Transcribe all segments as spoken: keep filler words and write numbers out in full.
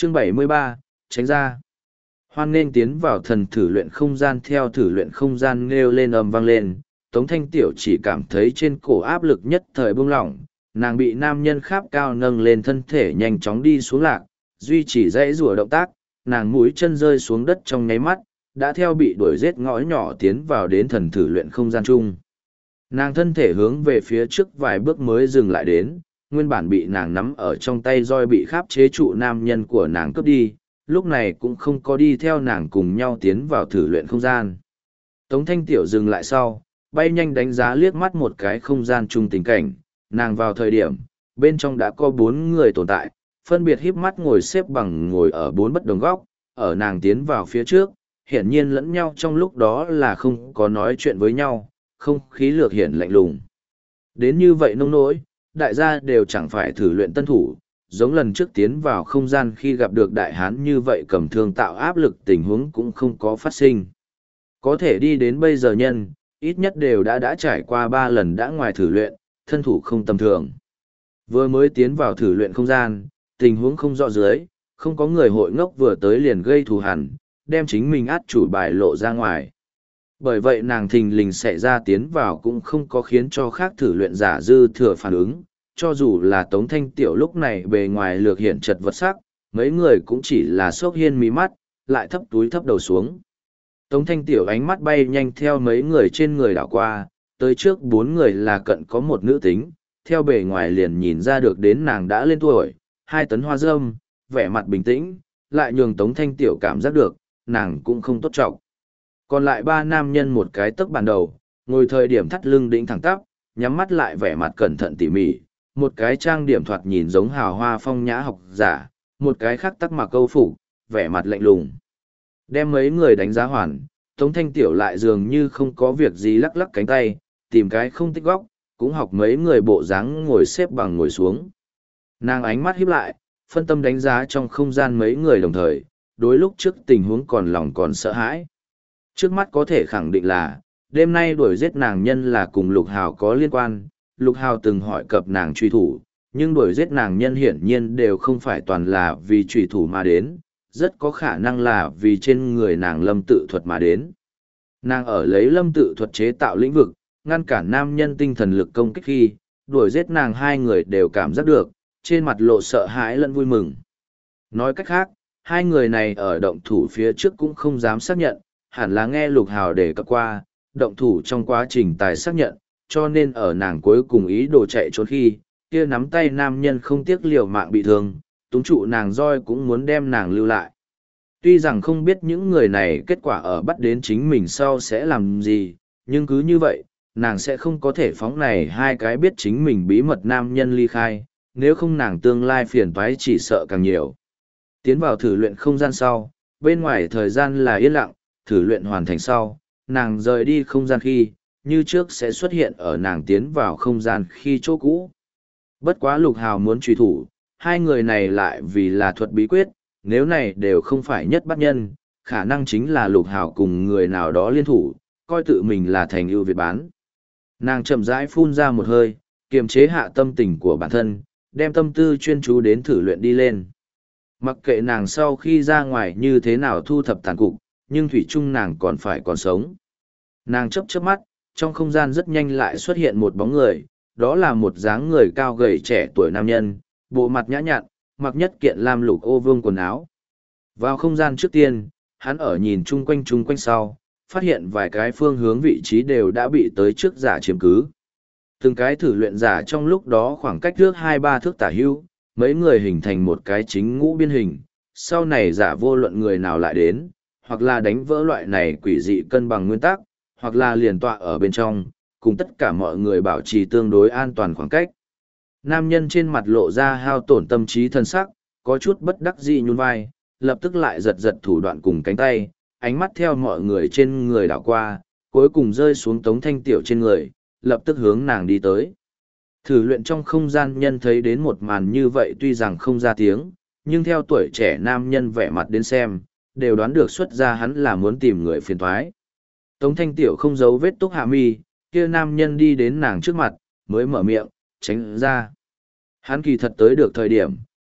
Chương bảy mươi ba, tránh ra. Hoan nghênh tiến vào thần thử luyện không gian. Theo thử luyện không gian nêu lên ầm vang lên, Tống Thanh Tiểu chỉ cảm thấy trên cổ áp lực nhất thời buông lỏng, nàng bị nam nhân kháp cao nâng lên thân thể nhanh chóng đi xuống lạc, duy trì dãy rùa động tác, nàng mũi chân rơi xuống đất trong nháy mắt, đã theo bị đuổi giết ngõ nhỏ tiến vào đến thần thử luyện không gian chung. Nàng thân thể hướng về phía trước vài bước mới dừng lại đến, nguyên bản bị nàng nắm ở trong tay roi bị kháp chế trụ nam nhân của nàng cướp đi, lúc này cũng không có đi theo nàng cùng nhau tiến vào thử luyện không gian. Tống Thanh Tiểu dừng lại sau, bay nhanh đánh giá liếc mắt một cái không gian chung tình cảnh, nàng vào thời điểm, bên trong đã có bốn người tồn tại, phân biệt híp mắt ngồi xếp bằng ngồi ở bốn bất đồng góc, ở nàng tiến vào phía trước, hiển nhiên lẫn nhau trong lúc đó là không có nói chuyện với nhau, không khí lược hiển lạnh lùng. Đến như vậy nông nỗi, đại gia đều chẳng phải thử luyện tân thủ, giống lần trước tiến vào không gian khi gặp được đại hán như vậy cầm thương tạo áp lực tình huống cũng không có phát sinh. Có thể đi đến bây giờ nhân, ít nhất đều đã đã trải qua ba lần đã ngoài thử luyện, thân thủ không tầm thường. Vừa mới tiến vào thử luyện không gian, tình huống không rõ dưới, không có người hội ngốc vừa tới liền gây thù hằn, đem chính mình át chủ bài lộ ra ngoài. Bởi vậy nàng thình lình xảy ra tiến vào cũng không có khiến cho khác thử luyện giả dư thừa phản ứng, cho dù là Tống Thanh Tiểu lúc này bề ngoài lược hiện chật vật sắc, mấy người cũng chỉ là sốc hiên mí mắt, lại thấp túi thấp đầu xuống. Tống Thanh Tiểu ánh mắt bay nhanh theo mấy người trên người đảo qua, tới trước bốn người là cận có một nữ tính, theo bề ngoài liền nhìn ra được đến nàng đã lên tuổi, hai tấn hoa râm, vẻ mặt bình tĩnh, lại nhường Tống Thanh Tiểu cảm giác được, nàng cũng không tốt trọng. Còn lại ba nam nhân một cái tấc bàn đầu, ngồi thời điểm thắt lưng đĩnh thẳng tắp, nhắm mắt lại vẻ mặt cẩn thận tỉ mỉ, một cái trang điểm thoạt nhìn giống hào hoa phong nhã học giả, một cái khác tắc mặc câu phục, vẻ mặt lạnh lùng. Đem mấy người đánh giá hoàn, Tống Thanh Tiểu lại dường như không có việc gì lắc lắc cánh tay, tìm cái không tích góc, cũng học mấy người bộ dáng ngồi xếp bằng ngồi xuống. Nàng ánh mắt híp lại, phân tâm đánh giá trong không gian mấy người đồng thời, đối lúc trước tình huống còn lòng còn sợ hãi. Trước mắt có thể khẳng định là, đêm nay đuổi giết nàng nhân là cùng Lục Hào có liên quan, Lục Hào từng hỏi cập nàng truy thủ, nhưng đuổi giết nàng nhân hiển nhiên đều không phải toàn là vì truy thủ mà đến, rất có khả năng là vì trên người nàng lâm tự thuật mà đến. Nàng ở lấy lâm tự thuật chế tạo lĩnh vực, ngăn cản nam nhân tinh thần lực công kích khi, đuổi giết nàng hai người đều cảm giác được, trên mặt lộ sợ hãi lẫn vui mừng. Nói cách khác, hai người này ở động thủ phía trước cũng không dám xác nhận, hẳn là nghe Lục Hào đề cập qua, động thủ trong quá trình tài xác nhận, cho nên ở nàng cuối cùng ý đồ chạy trốn khi, kia nắm tay nam nhân không tiếc liều mạng bị thương, túng trụ nàng roi cũng muốn đem nàng lưu lại. Tuy rằng không biết những người này kết quả ở bắt đến chính mình sau sẽ làm gì, nhưng cứ như vậy, nàng sẽ không có thể phóng này hai cái biết chính mình bí mật nam nhân ly khai, nếu không nàng tương lai phiền toái chỉ sợ càng nhiều. Tiến vào thử luyện không gian sau, bên ngoài thời gian là yên lặng, thử luyện hoàn thành sau, nàng rời đi không gian khi, như trước sẽ xuất hiện ở nàng tiến vào không gian khi chỗ cũ. Bất quá Lục Hào muốn truy thủ, hai người này lại vì là thuật bí quyết, nếu này đều không phải nhất bắt nhân, khả năng chính là Lục Hào cùng người nào đó liên thủ, coi tự mình là thành ưu việt bán. Nàng chậm rãi phun ra một hơi, kiềm chế hạ tâm tình của bản thân, đem tâm tư chuyên chú đến thử luyện đi lên. Mặc kệ nàng sau khi ra ngoài như thế nào thu thập tàn cục, nhưng thủy chung nàng còn phải còn sống. Nàng chấp chớp mắt, trong không gian rất nhanh lại xuất hiện một bóng người, đó là một dáng người cao gầy trẻ tuổi nam nhân, bộ mặt nhã nhặn, mặc nhất kiện lam lục ô vương quần áo. Vào không gian trước tiên, hắn ở nhìn chung quanh chung quanh sau, phát hiện vài cái phương hướng vị trí đều đã bị tới trước giả chiếm cứ. Từng cái thử luyện giả trong lúc đó khoảng cách trước hai ba thước tả hữu, mấy người hình thành một cái chính ngũ biên hình, sau này giả vô luận người nào lại đến, hoặc là đánh vỡ loại này quỷ dị cân bằng nguyên tắc, hoặc là liền tọa ở bên trong, cùng tất cả mọi người bảo trì tương đối an toàn khoảng cách. Nam nhân trên mặt lộ ra hao tổn tâm trí thân sắc, có chút bất đắc dĩ nhún vai, lập tức lại giật giật thủ đoạn cùng cánh tay, ánh mắt theo mọi người trên người đảo qua, cuối cùng rơi xuống Tống Thanh Tiểu trên người, lập tức hướng nàng đi tới. Thử luyện trong không gian nhân thấy đến một màn như vậy tuy rằng không ra tiếng, nhưng theo tuổi trẻ nam nhân vẻ mặt đến xem, đều đoán được xuất ra hắn là muốn tìm người phiền toái. Tống Thanh Tiểu không giấu vết túc hạ mi, kia nam nhân đi đến nàng trước mặt, mới mở miệng, tránh ra. Hắn kỳ thật tới được thời điểm,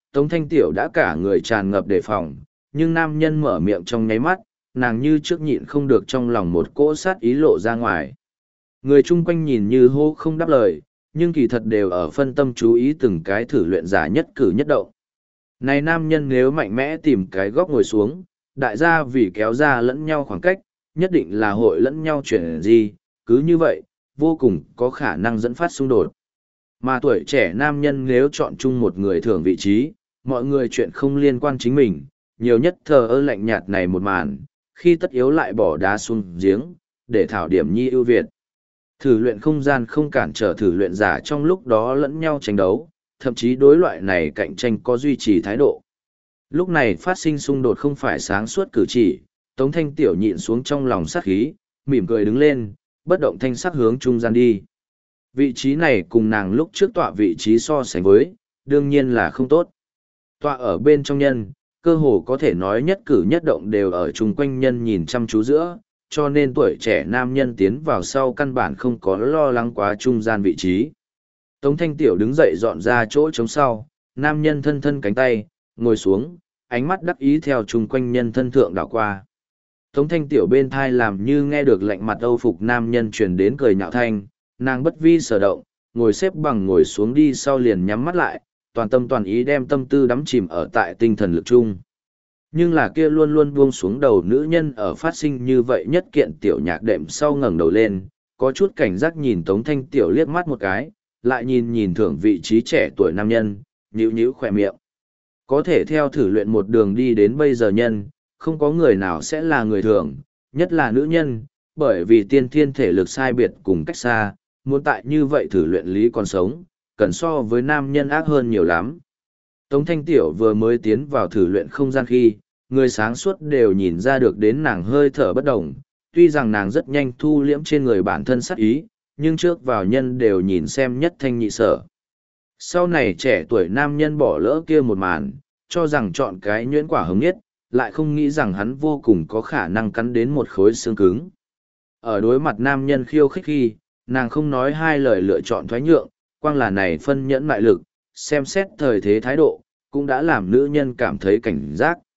Tống Thanh Tiểu đã cả người tràn ngập đề phòng, nhưng nam nhân mở miệng trong nháy mắt, nàng như trước nhịn không được trong lòng một cỗ sát ý lộ ra ngoài. Người chung quanh nhìn như hô không đáp lời, nhưng kỳ thật đều ở phân tâm chú ý từng cái thử luyện giả nhất cử nhất động. Này nam nhân nếu mạnh mẽ tìm cái góc ngồi xuống, đại gia vì kéo ra lẫn nhau khoảng cách, nhất định là hội lẫn nhau chuyển gì, cứ như vậy, vô cùng có khả năng dẫn phát xung đột. Mà tuổi trẻ nam nhân nếu chọn chung một người thường vị trí, mọi người chuyện không liên quan chính mình, nhiều nhất thờ ơ lạnh nhạt này một màn, khi tất yếu lại bỏ đá xuống giếng, để thảo điểm nhi ưu việt. Thử luyện không gian không cản trở thử luyện giả trong lúc đó lẫn nhau tranh đấu, thậm chí đối loại này cạnh tranh có duy trì thái độ. Lúc này phát sinh xung đột không phải sáng suốt cử chỉ, Tống Thanh Tiểu nhịn xuống trong lòng sát khí, mỉm cười đứng lên, bất động thanh sắc hướng trung gian đi. Vị trí này cùng nàng lúc trước tọa vị trí so sánh với, đương nhiên là không tốt. Tọa ở bên trong nhân, cơ hồ có thể nói nhất cử nhất động đều ở chung quanh nhân nhìn chăm chú giữa, cho nên tuổi trẻ nam nhân tiến vào sau căn bản không có lo lắng quá trung gian vị trí. Tống Thanh Tiểu đứng dậy dọn ra chỗ trống sau, nam nhân thân thân cánh tay, ngồi xuống, ánh mắt đắc ý theo chung quanh nhân thân thượng đảo qua. Tống Thanh Tiểu bên thai làm như nghe được lạnh mặt âu phục nam nhân truyền đến cười nhạo thanh, nàng bất vi sở động, ngồi xếp bằng ngồi xuống đi sau liền nhắm mắt lại, toàn tâm toàn ý đem tâm tư đắm chìm ở tại tinh thần lực chung. Nhưng là kia luôn luôn buông xuống đầu nữ nhân ở phát sinh như vậy nhất kiện tiểu nhạc đệm sau ngẩng đầu lên, có chút cảnh giác nhìn Tống Thanh Tiểu liếc mắt một cái, lại nhìn nhìn thưởng vị trí trẻ tuổi nam nhân, nhíu nhíu khỏe miệng. Có thể theo thử luyện một đường đi đến bây giờ nhân, không có người nào sẽ là người thường, nhất là nữ nhân, bởi vì tiên thiên thể lực sai biệt cùng cách xa, muốn tại như vậy thử luyện lý còn sống, cần so với nam nhân ác hơn nhiều lắm. Tống Thanh Tiểu vừa mới tiến vào thử luyện không gian khi, người sáng suốt đều nhìn ra được đến nàng hơi thở bất đồng, tuy rằng nàng rất nhanh thu liễm trên người bản thân sát ý, nhưng trước vào nhân đều nhìn xem nhất thanh nhị sở. Sau này trẻ tuổi nam nhân bỏ lỡ kia một màn, cho rằng chọn cái nhuyễn quả hứng nhất, lại không nghĩ rằng hắn vô cùng có khả năng cắn đến một khối xương cứng. Ở đối mặt nam nhân khiêu khích khi, nàng không nói hai lời lựa chọn thoái nhượng, quang là này phân nhẫn mại lực, xem xét thời thế thái độ, cũng đã làm nữ nhân cảm thấy cảnh giác.